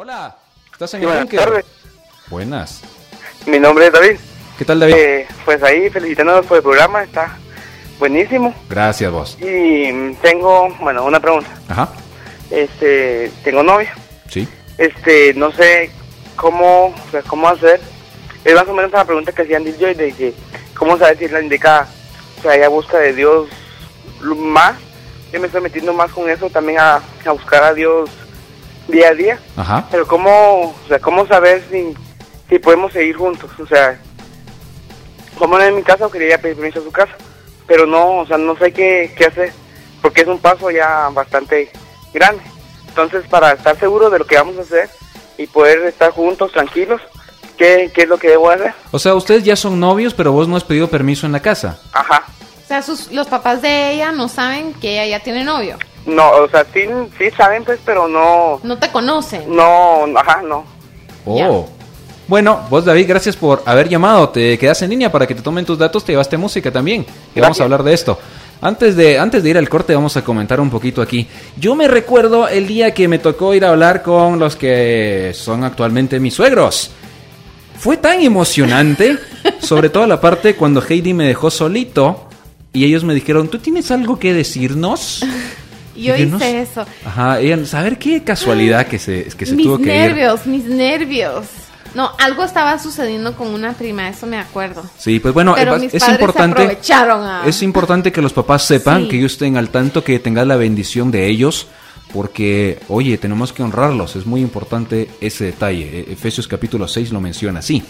Hola, ¿estás en Sí, el buenas búnker? tardes. Buenas. Mi nombre es David. ¿Qué tal, David? Pues ahí felicitándonos por el programa, está buenísimo. Gracias, vos. Y tengo, una pregunta. Ajá, Tengo novia. sí. No sé cómo hacer. Es más o menos una pregunta que hacían yo de que cómo saber si es la indicada. O sea, ella busca de Dios más. Yo me estoy metiendo más con eso también a buscar a Dios día a día. Ajá. Pero cómo saber si podemos seguir juntos. O sea, como en mi caso quería pedir permiso a su casa, pero no sé qué hacer, porque es un paso ya bastante grande. Entonces, para estar seguro de lo que vamos a hacer y poder estar juntos, tranquilos, ¿qué es lo que debo hacer? O sea, ustedes ya son novios, pero vos no has pedido permiso en la casa. Ajá. O sea, los papás de ella no saben que ella ya tiene novio. No, o sea, sí saben, pues, pero no... No te conocen. No. Oh. Ya. Bueno, vos, David, gracias por haber llamado. Te quedas en línea para que te tomen tus datos. Te llevaste música también. Y Gracias. vamos a hablar de esto. Antes de ir al corte, vamos a comentar un poquito aquí. Yo me recuerdo el día que me tocó ir a hablar con los que son actualmente mis suegros. Fue tan emocionante, sobre todo la parte cuando Heidi me dejó solito y ellos me dijeron, ¿tú tienes algo que decirnos? Yo Y no hice sé. eso. Ajá, ella, saber qué casualidad que se tuvo que ir. Mis nervios. No, algo estaba sucediendo con una prima, eso me acuerdo. Sí, pues bueno, Pero mis es padres importante. aprovecharon a... Es importante que los papás sepan, Sí. que ellos estén al tanto, que tengan la bendición de ellos, porque, oye, tenemos que honrarlos. Es muy importante ese detalle. Efesios capítulo 6 lo menciona así.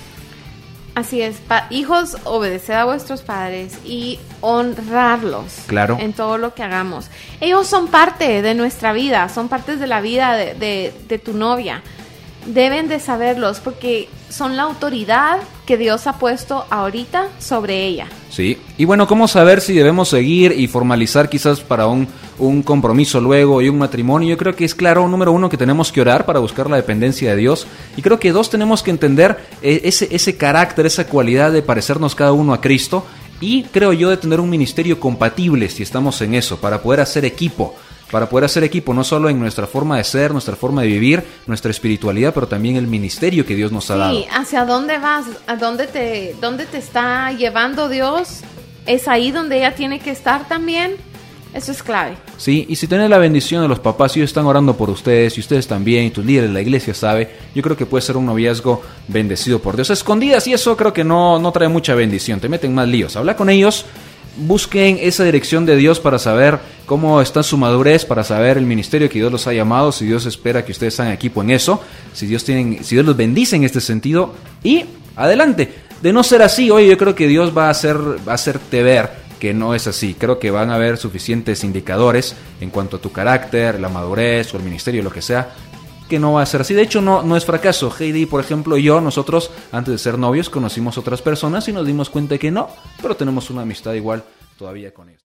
Así es, hijos, obedeced a vuestros padres y honrarlos. Claro. En todo lo que hagamos. Ellos son parte de nuestra vida, son partes de la vida de tu novia. Deben de saberlos porque son la autoridad que Dios ha puesto ahorita sobre ella. Sí, y bueno, ¿cómo saber si debemos seguir y formalizar quizás para un compromiso luego y un matrimonio? Yo creo que es claro, número uno, que tenemos que orar para buscar la dependencia de Dios. Y creo que dos, tenemos que entender ese carácter, esa cualidad de parecernos cada uno a Cristo. Y creo yo de tener un ministerio compatible, si estamos en eso, para poder hacer equipo. Para poder hacer equipo no solo en nuestra forma de ser, nuestra forma de vivir, nuestra espiritualidad, pero también el ministerio que Dios nos ha dado. Sí, ¿hacia dónde vas? ¿A dónde te está llevando Dios? ¿Es ahí donde ella tiene que estar también? Eso es clave. Sí, y si tienen la bendición de los papás y ellos están orando por ustedes, y ustedes también, y tus líderes de la iglesia sabe, yo creo que puede ser un noviazgo bendecido por Dios. Escondidas, y eso creo que no trae mucha bendición, te meten más líos. Habla con ellos. Busquen esa dirección de Dios para saber cómo está su madurez, para saber el ministerio que Dios los ha llamado, si Dios espera que ustedes hagan equipo en eso, si Dios los bendice en este sentido, y adelante. De no ser así, oye, yo creo que Dios va a hacerte ver que no es así. Creo que van a haber suficientes indicadores en cuanto a tu carácter, la madurez o el ministerio, lo que sea, que no va a ser así. De hecho, no es fracaso. Heidi, por ejemplo, y yo, nosotros, antes de ser novios, conocimos otras personas y nos dimos cuenta que no, pero tenemos una amistad igual todavía con ellos.